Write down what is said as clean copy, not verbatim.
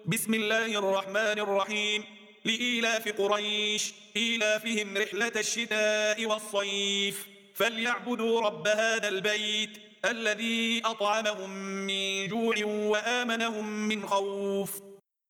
بسم الله الرحمن الرحيم. لإيلاف قريش إيلافهم رحلة الشتاء والصيف فليعبدوا رب هذا البيت الذي أطعمهم من جوع وآمنهم من خوف.